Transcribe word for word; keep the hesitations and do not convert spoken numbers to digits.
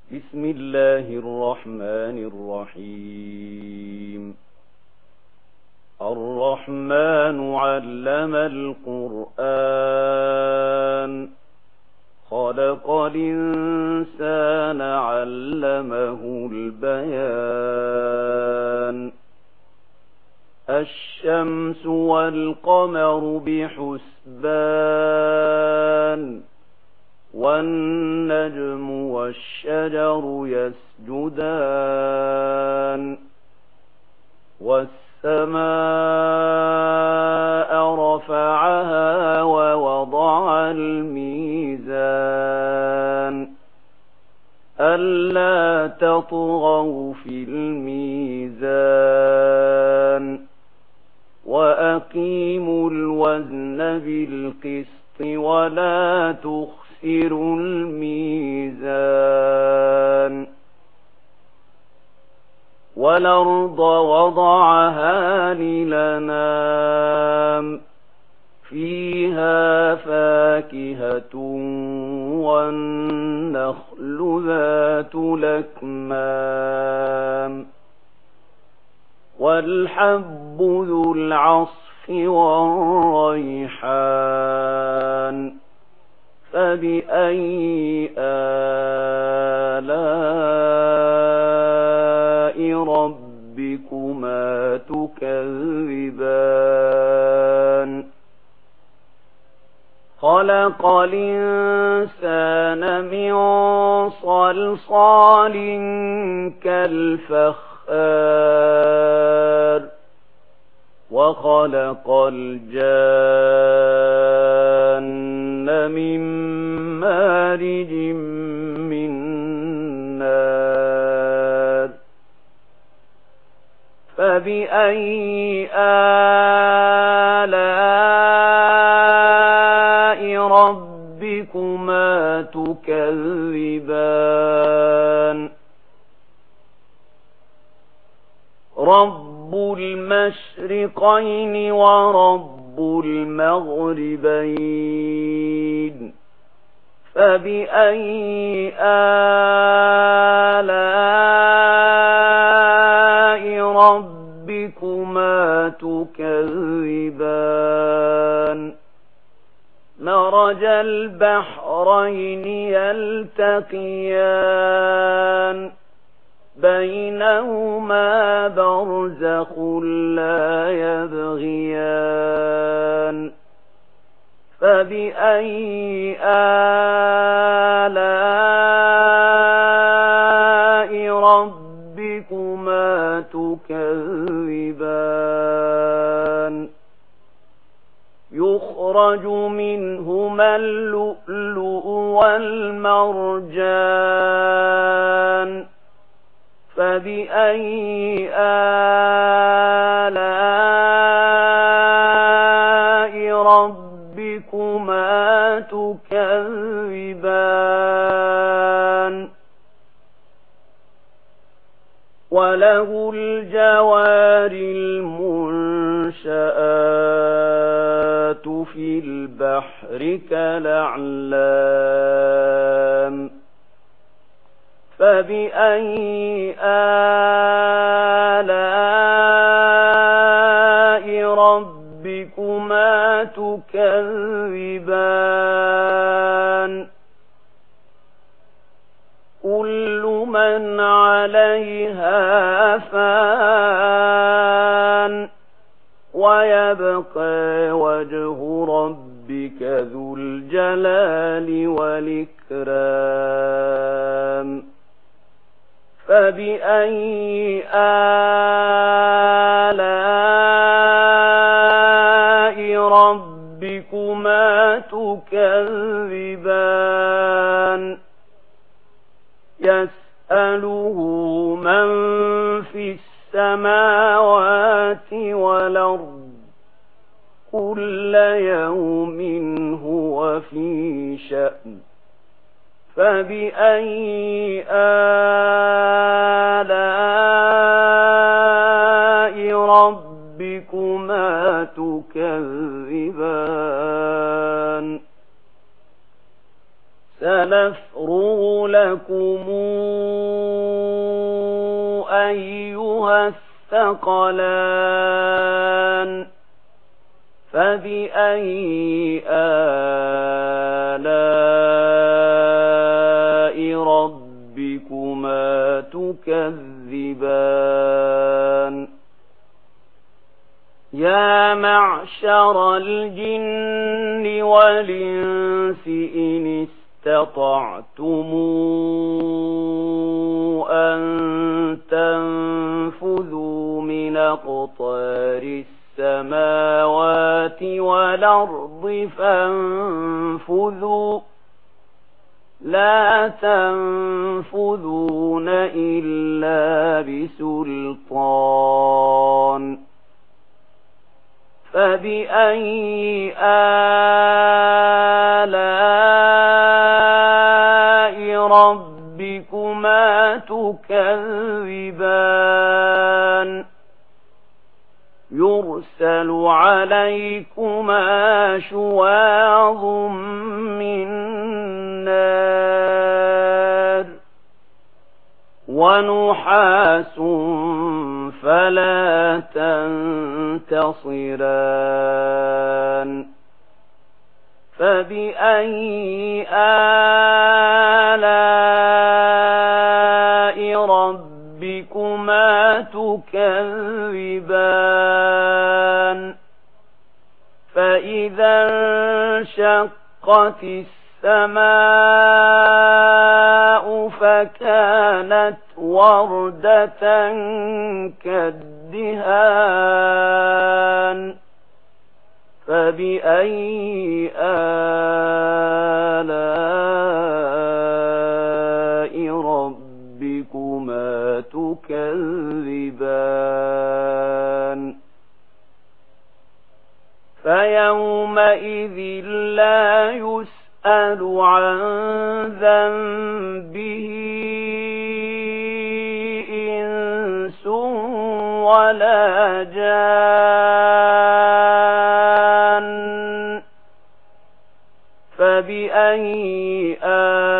بسم الله الرحمن الرحيم. الرحمن علم القرآن، خلق الإنسان علمه البيان. الشمس والقمر بحسبان، والنجم والشجر يسجدان. والسماء رفعها ووضع الميزان، ألا تطغوا في الميزان، وأقيموا الوزن بالقسط ولا تخسروا الميزان. والأرض وضعها للأنام، فيها فاكهة والنخل ذات الأكمام، والحب ذو العصف والريحان. فبأي آلاء ربكما تكذبان؟ خلق الإنسان من صلصال كالفخار، وخلق الجان من مارج من نار. فبأي آلاء ربكما تكذبان؟ رب المشرقين ورب المغربين. فبأي آلاء ربكما تكذبان؟ مرج البحرين يلتقيان، بينهما برزخ لا يبغيان. فبأي آلاء ربكما تكذبان؟ يخرج منهما اللؤلؤ والمرجان. فبأي آلاء ربكما تكذبان؟ وله الجوار المنشآت في البحر كالأعلام. فبأي آلاء ربكما تكذبان؟ كل من عليها فان، ويبقى وجه ربك ذو الجلال والإكرام. فبأي آلاء ربكما تكذبان؟ يسأله من في السماوات والأرض، كل يوم هو في شأن. فبأي آلاء ربكما تكذبان؟ سنفرغ لكم أيها الثقلان فبأي آلاء ربكما تكذبان يا معشر الجن والإنس إن استطعتم أن تنفذوا من أقطار السماوات والأرض فانفذوا لا تنفذون إلا بسلطان فبأي آلاء ربكما تكذبان يرسل عليكما شواظ من نار ونحاس فلا تنتصران فبأي آلاء ربكما تكذبان فإذا انشقت السماء فكانت وردة كالدهان فبأي آلاء ربكما تكذبان فيومئذ لا يسأل عن ذنبه إنس ولا جان فبأي آلاء